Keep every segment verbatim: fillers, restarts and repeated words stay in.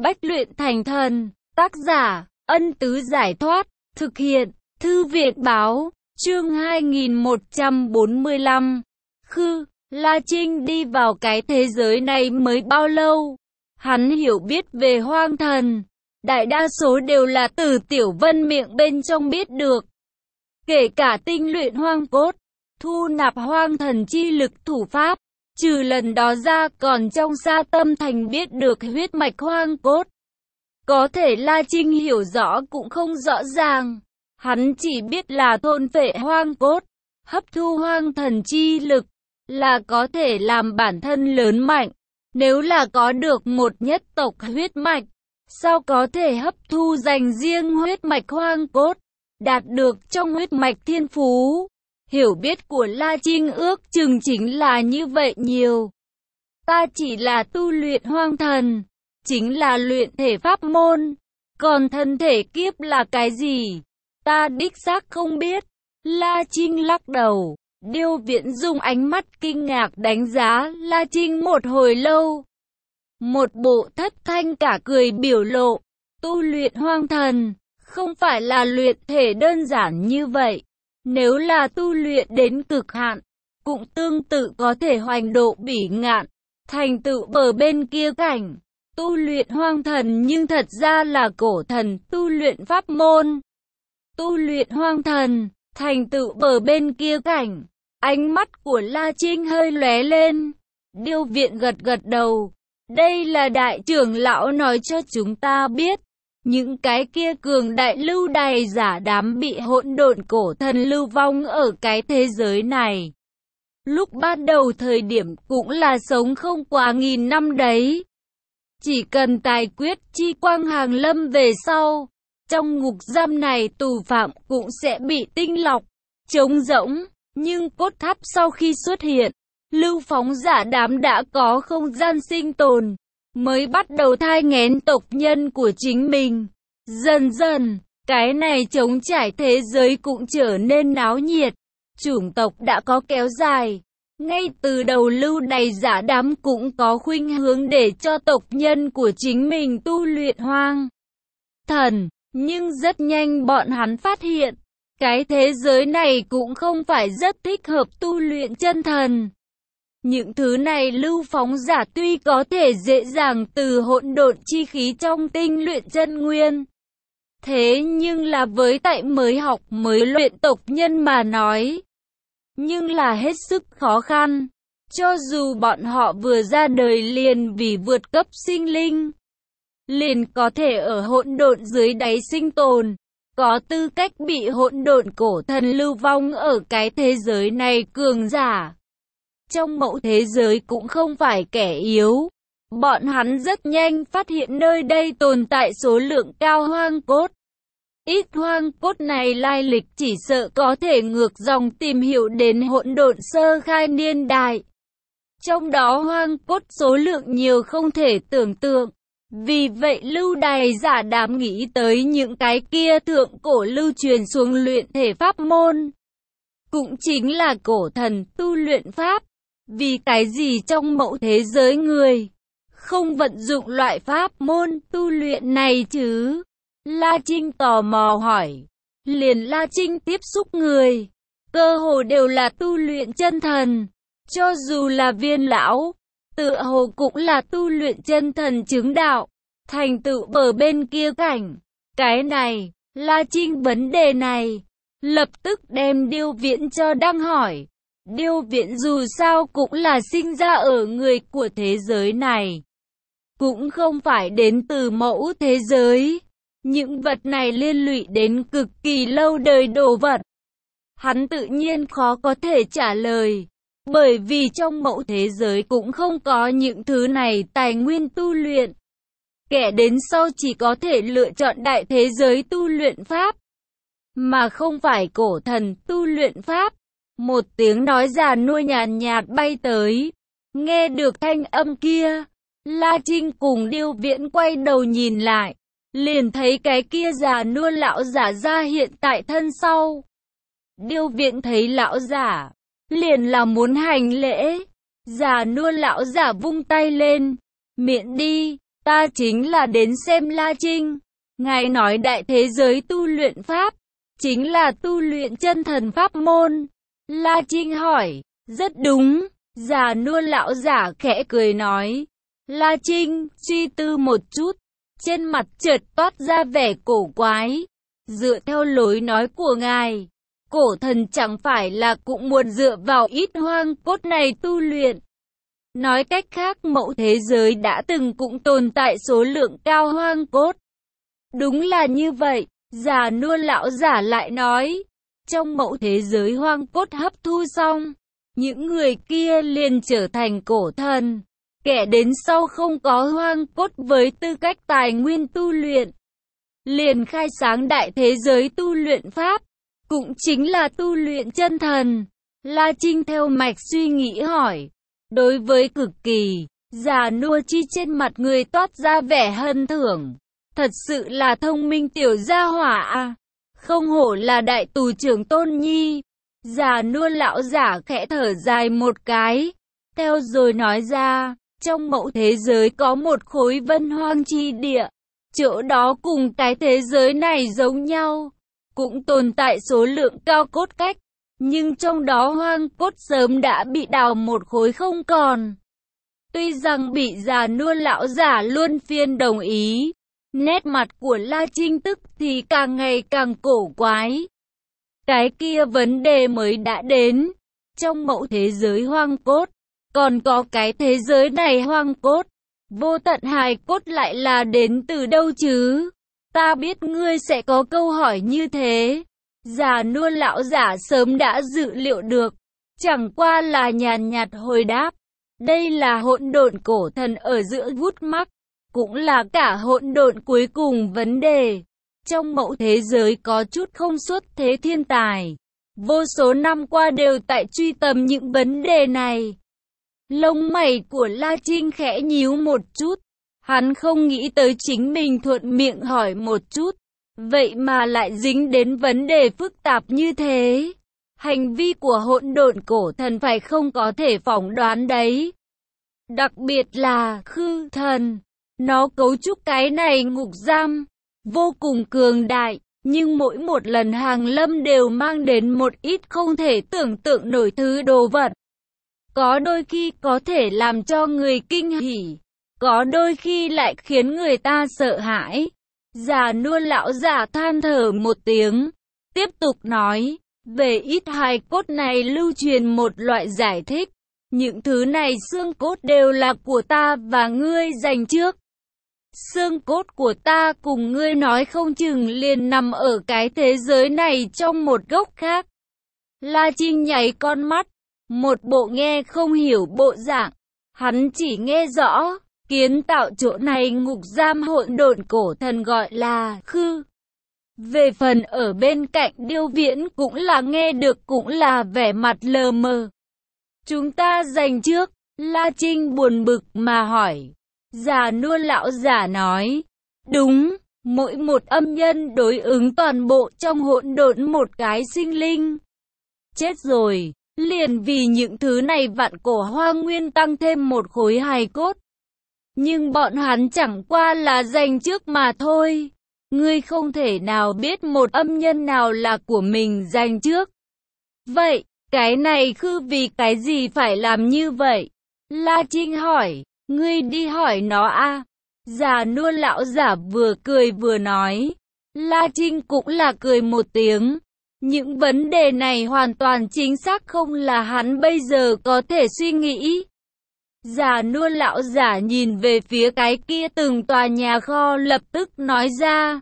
Bách luyện thành thần. Tác giả, Ân Tứ Giải Thoát. Thực hiện, Thư viện Báo. Chương hai nghìn một trăm bốn mươi lăm. Khư, La Trinh đi vào cái thế giới này mới bao lâu? Hắn hiểu biết về hoang thần. Đại đa số đều là từ Tiểu Vân miệng bên trong biết được. Kể cả tinh luyện hoang cốt, thu nạp hoang thần chi lực thủ pháp. Trừ lần đó ra còn trong Sa Tâm Thành biết được huyết mạch hoang cốt. Có thể La Trinh hiểu rõ cũng không rõ ràng. Hắn chỉ biết là thôn phệ hoang cốt, hấp thu hoang thần chi lực, là có thể làm bản thân lớn mạnh. Nếu là có được một nhất tộc huyết mạch, sao có thể hấp thu dành riêng huyết mạch hoang cốt, đạt được trong huyết mạch thiên phú. Hiểu biết của La Trinh ước chừng chính là như vậy nhiều. Ta chỉ là tu luyện hoang thần, chính là luyện thể pháp môn. Còn thân thể kiếp là cái gì? Ta đích xác không biết. La Trinh lắc đầu. Điêu Viễn dùng ánh mắt kinh ngạc đánh giá La Trinh một hồi lâu. Một bộ thất thanh cả cười biểu lộ. Tu luyện hoang thần, không phải là luyện thể đơn giản như vậy. Nếu là tu luyện đến cực hạn, cũng tương tự có thể hoành độ bỉ ngạn, thành tựu bờ bên kia cảnh. Tu luyện hoang thần nhưng thật ra là cổ thần tu luyện pháp môn. Tu luyện hoang thần, thành tựu bờ bên kia cảnh. Ánh mắt của La Trinh hơi lóe lên. Điêu Viện gật gật đầu. Đây là đại trưởng lão nói cho chúng ta biết. Những cái kia cường đại lưu đày giả đám bị hỗn độn cổ thần lưu vong ở cái thế giới này. Lúc ban đầu thời điểm cũng là sống không quá nghìn năm đấy. Chỉ cần tài quyết chi quang hàng lâm về sau, trong ngục giam này tù phạm cũng sẽ bị tinh lọc, trống rỗng. Nhưng cốt tháp sau khi xuất hiện, lưu phóng giả đám đã có không gian sinh tồn, mới bắt đầu thai nghén tộc nhân của chính mình. Dần dần, cái này trống trải thế giới cũng trở nên náo nhiệt. Chủng tộc đã có kéo dài. Ngay từ đầu lưu đày giả đám cũng có khuynh hướng để cho tộc nhân của chính mình tu luyện hoang thần. Nhưng rất nhanh bọn hắn phát hiện, cái thế giới này cũng không phải rất thích hợp tu luyện chân thần. Những thứ này lưu phóng giả tuy có thể dễ dàng từ hỗn độn chi khí trong tinh luyện chân nguyên. Thế nhưng là với tại mới học mới luyện tộc nhân mà nói, nhưng là hết sức khó khăn. Cho dù bọn họ vừa ra đời liền vì vượt cấp sinh linh, liền có thể ở hỗn độn dưới đáy sinh tồn, có tư cách bị hỗn độn cổ thần lưu vong ở cái thế giới này cường giả. Trong mẫu thế giới cũng không phải kẻ yếu. Bọn hắn rất nhanh phát hiện nơi đây tồn tại số lượng cao hoang cốt. Ít hoang cốt này lai lịch chỉ sợ có thể ngược dòng tìm hiểu đến hỗn độn sơ khai niên đại. Trong đó hoang cốt số lượng nhiều không thể tưởng tượng. Vì vậy lưu đày giả đám nghĩ tới những cái kia thượng cổ lưu truyền xuống luyện thể pháp môn. Cũng chính là cổ thần tu luyện pháp. Vì cái gì trong mẫu thế giới người không vận dụng loại pháp môn tu luyện này chứ? La Trinh tò mò hỏi. Liền La Trinh tiếp xúc người, cơ hồ đều là tu luyện chân thần. Cho dù là Viên lão, tựa hồ cũng là tu luyện chân thần chứng đạo, thành tựu bờ bên kia cảnh. Cái này, La Trinh vấn đề này, lập tức đem Điêu Viễn cho đang hỏi. Điêu Viễn dù sao cũng là sinh ra ở người của thế giới này, cũng không phải đến từ mẫu thế giới. Những vật này liên lụy đến cực kỳ lâu đời đồ vật. Hắn tự nhiên khó có thể trả lời. Bởi vì trong mẫu thế giới cũng không có những thứ này tài nguyên tu luyện. Kẻ đến sau chỉ có thể lựa chọn đại thế giới tu luyện pháp, mà không phải cổ thần tu luyện pháp. Một tiếng nói già nua nhàn nhạt bay tới. Nghe được thanh âm kia, La Trinh cùng Điêu Viễn quay đầu nhìn lại. Liền thấy cái kia già nua lão giả ra hiện tại thân sau. Điêu Viễn thấy lão giả, liền là muốn hành lễ. Già nua lão giả vung tay lên. Miễn đi, Ta chính là đến xem La Trinh. Ngài nói đại thế giới tu luyện pháp, chính là tu luyện chân thần pháp môn. La Trinh hỏi, rất đúng. Già nua lão giả khẽ cười nói. La Trinh suy tư một chút, trên mặt chợt toát ra vẻ cổ quái. Dựa theo lối nói của ngài, cổ thần chẳng phải là cũng muốn dựa vào ít hoang cốt này tu luyện. Nói cách khác, mẫu thế giới đã từng cũng tồn tại số lượng cao hoang cốt. Đúng là như vậy, già nua lão giả lại nói. Trong mẫu thế giới hoang cốt hấp thu xong, những người kia liền trở thành cổ thần. Kẻ đến sau không có hoang cốt với tư cách tài nguyên tu luyện, liền khai sáng đại thế giới tu luyện pháp, cũng chính là tu luyện chân thần. La Trinh theo mạch suy nghĩ hỏi. Đối với cực kỳ, già nua chi trên mặt người toát ra vẻ hân thưởng. Thật sự là thông minh tiểu gia hỏa à. Không hổ là đại tù trưởng Tôn Nhi. Già nua lão giả khẽ thở dài một cái. Theo rồi nói ra, trong mẫu thế giới có một khối vân hoang chi địa. Chỗ đó cùng cái thế giới này giống nhau. Cũng tồn tại số lượng cao cốt cách. Nhưng trong đó hoang cốt sớm đã bị đào một khối không còn. Tuy rằng bị già nua lão giả luôn phiên đồng ý, nét mặt của La Trinh tức thì càng ngày càng cổ quái. Cái kia vấn đề mới đã đến. Trong mẫu thế giới hoang cốt, còn có cái thế giới này hoang cốt, vô tận hài cốt lại là đến từ đâu chứ? Ta biết ngươi sẽ có câu hỏi như thế. Già nua lão giả sớm đã dự liệu được, chẳng qua là nhàn nhạt hồi đáp. Đây là hỗn độn cổ thần ở giữa vút mắc, cũng là cả hỗn độn cuối cùng vấn đề. Trong mẫu thế giới có chút không xuất thế thiên tài, vô số năm qua đều tại truy tầm những vấn đề này. Lông mày của La Trinh khẽ nhíu một chút, hắn không nghĩ tới chính mình thuận miệng hỏi một chút, vậy mà lại dính đến vấn đề phức tạp như thế. Hành vi của hỗn độn cổ thần phải không có thể phỏng đoán đấy. Đặc biệt là khư thần, nó cấu trúc cái này ngục giam, vô cùng cường đại, nhưng mỗi một lần hàng lâm đều mang đến một ít không thể tưởng tượng nổi thứ đồ vật. Có đôi khi có thể làm cho người kinh hỉ, có đôi khi lại khiến người ta sợ hãi. Già nua lão giả than thở một tiếng, tiếp tục nói, về ít hài cốt này lưu truyền một loại giải thích. Những thứ này xương cốt đều là của ta và ngươi dành trước. Xương cốt của ta cùng ngươi nói không chừng liền nằm ở cái thế giới này trong một góc khác. La Trinh nháy con mắt, một bộ nghe không hiểu bộ dạng. Hắn chỉ nghe rõ, kiến tạo chỗ này ngục giam hỗn độn cổ thần gọi là khư. Về phần ở bên cạnh điêu viễn cũng là nghe được, cũng là vẻ mặt lờ mờ. Chúng ta giành trước, La Trinh buồn bực mà hỏi. Già nua lão giả nói, đúng, mỗi một âm nhân đối ứng toàn bộ trong hỗn độn một cái sinh linh. Chết rồi, liền vì những thứ này vạn cổ hoang nguyên tăng thêm một khối hài cốt. Nhưng bọn hắn chẳng qua là giành trước mà thôi. Ngươi không thể nào biết một âm nhân nào là của mình giành trước. Vậy, cái này khư vì cái gì phải làm như vậy? La Trinh hỏi, ngươi đi hỏi nó a. Già nua lão giả vừa cười vừa nói. La Trinh cũng là cười một tiếng. Những vấn đề này hoàn toàn chính xác không là hắn bây giờ có thể suy nghĩ. Già nua lão giả nhìn về phía cái kia từng tòa nhà kho, lập tức nói ra.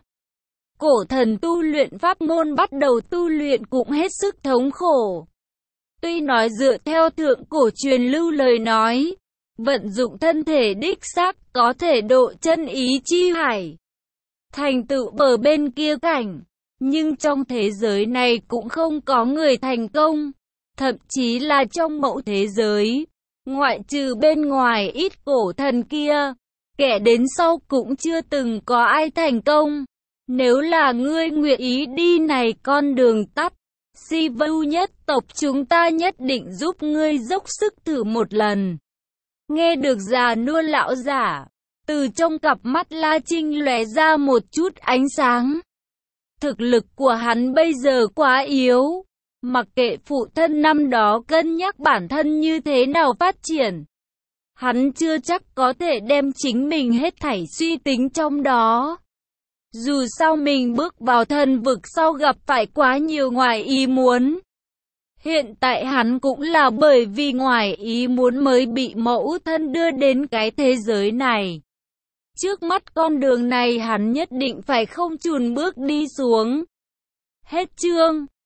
Cổ thần tu luyện pháp môn bắt đầu tu luyện cũng hết sức thống khổ. Tuy nói dựa theo thượng cổ truyền lưu lời nói, vận dụng thân thể đích xác có thể độ chân ý chi hải, thành tựu bờ bên kia cảnh, nhưng trong thế giới này cũng không có người thành công. Thậm chí là trong mẫu thế giới, ngoại trừ bên ngoài ít cổ thần kia, kẻ đến sau cũng chưa từng có ai thành công. Nếu là ngươi nguyện ý đi này con đường tắt, Si Vu nhất tộc chúng ta nhất định giúp ngươi dốc sức thử một lần. Nghe được già nua lão giả, Từ trong cặp mắt La Trinh lóe ra một chút ánh sáng. Thực lực của hắn bây giờ quá yếu. Mặc kệ phụ thân năm đó cân nhắc bản thân như thế nào phát triển, hắn chưa chắc có thể đem chính mình hết thảy suy tính trong đó. Dù sao mình bước vào thần vực sau gặp phải quá nhiều ngoài ý muốn. Hiện tại hắn cũng là bởi vì ngoài ý muốn mới bị mẫu thân đưa đến cái thế giới này. Trước mắt con đường này hắn nhất định phải không chùn bước đi xuống. Hết chương.